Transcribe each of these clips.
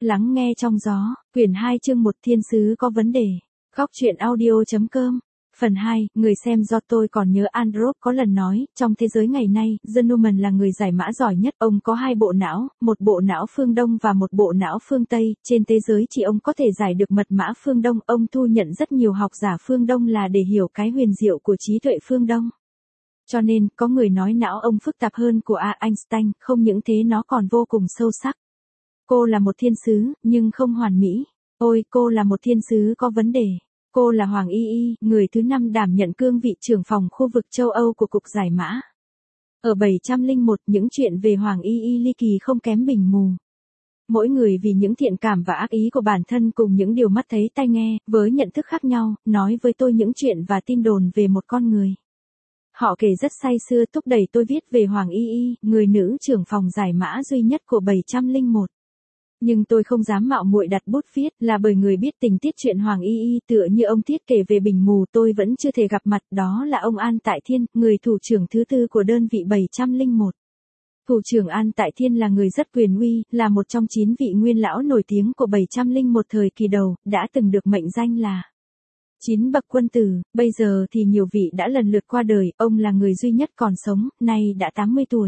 Lắng nghe trong gió, quyển 2 chương 1 thiên sứ có vấn đề. Góc truyện audio.com. Phần 2, người xem do tôi còn nhớ Androp có lần nói, trong thế giới ngày nay, Newman là người giải mã giỏi nhất. Ông có 2 bộ não, một bộ não phương Đông và một bộ não phương Tây. Trên thế giới chỉ ông có thể giải được mật mã phương Đông. Ông thu nhận rất nhiều học giả phương Đông là để hiểu cái huyền diệu của trí tuệ phương Đông. Cho nên, có người nói não ông phức tạp hơn của Einstein, không những thế nó còn vô cùng sâu sắc. Cô là một thiên sứ, nhưng không hoàn mỹ. Ôi, cô là một thiên sứ có vấn đề. Cô là Hoàng Y Y, người thứ 5 đảm nhận cương vị trưởng phòng khu vực châu Âu của Cục Giải Mã. Ở 701, những chuyện về Hoàng Y Y ly kỳ không kém Bình Mù. Mỗi người vì những thiện cảm và ác ý của bản thân cùng những điều mắt thấy tai nghe, với nhận thức khác nhau, nói với tôi những chuyện và tin đồn về một con người. Họ kể rất say sưa thúc đẩy tôi viết về Hoàng Y Y, người nữ trưởng phòng giải mã duy nhất của 701. Nhưng tôi không dám mạo muội đặt bút viết là bởi người biết tình tiết chuyện Hoàng Y Y tựa như ông Tiết kể về Bình Mù tôi vẫn chưa thể gặp mặt, đó là ông An Tại Thiên, người thủ trưởng thứ 4 của đơn vị 701. Thủ trưởng An Tại Thiên là người rất quyền uy, là một trong 9 vị nguyên lão nổi tiếng của 701 thời kỳ đầu, đã từng được mệnh danh là 9 bậc quân tử, bây giờ thì nhiều vị đã lần lượt qua đời, ông là người duy nhất còn sống, nay đã 80 tuổi.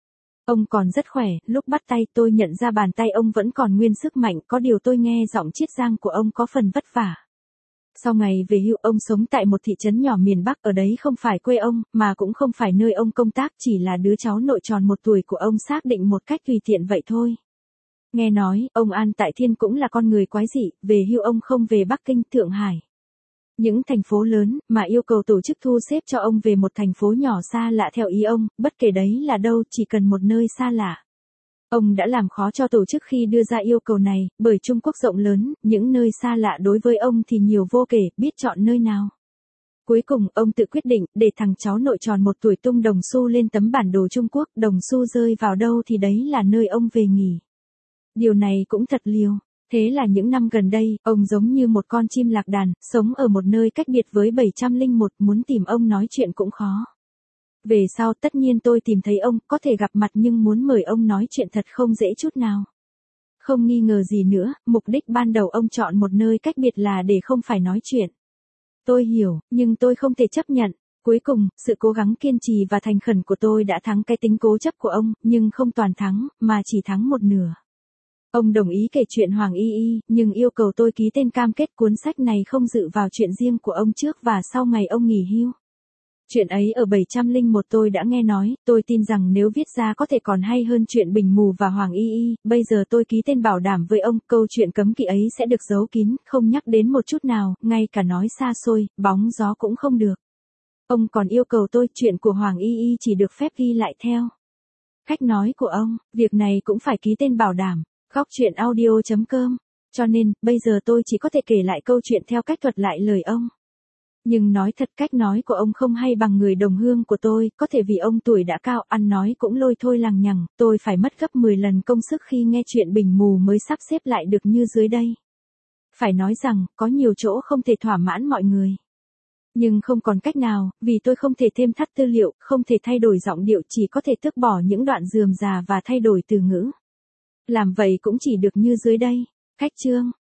Ông còn rất khỏe, lúc bắt tay tôi nhận ra bàn tay ông vẫn còn nguyên sức mạnh, có điều tôi nghe giọng chiết giang của ông có phần vất vả. Sau ngày về hưu ông sống tại một thị trấn nhỏ miền Bắc, ở đấy không phải quê ông, mà cũng không phải nơi ông công tác, chỉ là đứa cháu nội tròn 1 tuổi của ông xác định một cách tùy tiện vậy thôi. Nghe nói, ông An Tại Thiên cũng là con người quái dị, về hưu ông không về Bắc Kinh, Thượng Hải. Những thành phố lớn, mà yêu cầu tổ chức thu xếp cho ông về một thành phố nhỏ xa lạ theo ý ông, bất kể đấy là đâu, chỉ cần một nơi xa lạ. Ông đã làm khó cho tổ chức khi đưa ra yêu cầu này, bởi Trung Quốc rộng lớn, những nơi xa lạ đối với ông thì nhiều vô kể, biết chọn nơi nào. Cuối cùng, ông tự quyết định, để thằng cháu nội tròn 1 tuổi tung đồng xu lên tấm bản đồ Trung Quốc, đồng xu rơi vào đâu thì đấy là nơi ông về nghỉ. Điều này cũng thật liều. Thế là những năm gần đây, ông giống như một con chim lạc đàn, sống ở một nơi cách biệt với 701, muốn tìm ông nói chuyện cũng khó. Về sau tất nhiên tôi tìm thấy ông, có thể gặp mặt nhưng muốn mời ông nói chuyện thật không dễ chút nào. Không nghi ngờ gì nữa, mục đích ban đầu ông chọn một nơi cách biệt là để không phải nói chuyện. Tôi hiểu, nhưng tôi không thể chấp nhận. Cuối cùng, sự cố gắng kiên trì và thành khẩn của tôi đã thắng cái tính cố chấp của ông, nhưng không toàn thắng, mà chỉ thắng một nửa. Ông đồng ý kể chuyện Hoàng Y Y, nhưng yêu cầu tôi ký tên cam kết cuốn sách này không dự vào chuyện riêng của ông trước và sau ngày ông nghỉ hưu. Chuyện ấy ở 701 tôi đã nghe nói, tôi tin rằng nếu viết ra có thể còn hay hơn chuyện Bình Mù và Hoàng Y Y, bây giờ tôi ký tên bảo đảm với ông, câu chuyện cấm kỵ ấy sẽ được giấu kín, không nhắc đến một chút nào, ngay cả nói xa xôi, bóng gió cũng không được. Ông còn yêu cầu tôi, chuyện của Hoàng Y Y chỉ được phép ghi lại theo cách nói của ông, việc này cũng phải ký tên bảo đảm. Góc truyện audio.com. Cho nên, bây giờ tôi chỉ có thể kể lại câu chuyện theo cách thuật lại lời ông. Nhưng nói thật, cách nói của ông không hay bằng người đồng hương của tôi, có thể vì ông tuổi đã cao, ăn nói cũng lôi thôi lằng nhằng, tôi phải mất gấp 10 lần công sức khi nghe chuyện Bình Mù mới sắp xếp lại được như dưới đây. Phải nói rằng, có nhiều chỗ không thể thỏa mãn mọi người. Nhưng không còn cách nào, vì tôi không thể thêm thắt tư liệu, không thể thay đổi giọng điệu, chỉ có thể tước bỏ những đoạn rườm rà và thay đổi từ ngữ. Làm vậy cũng chỉ được như dưới đây. Cách chương.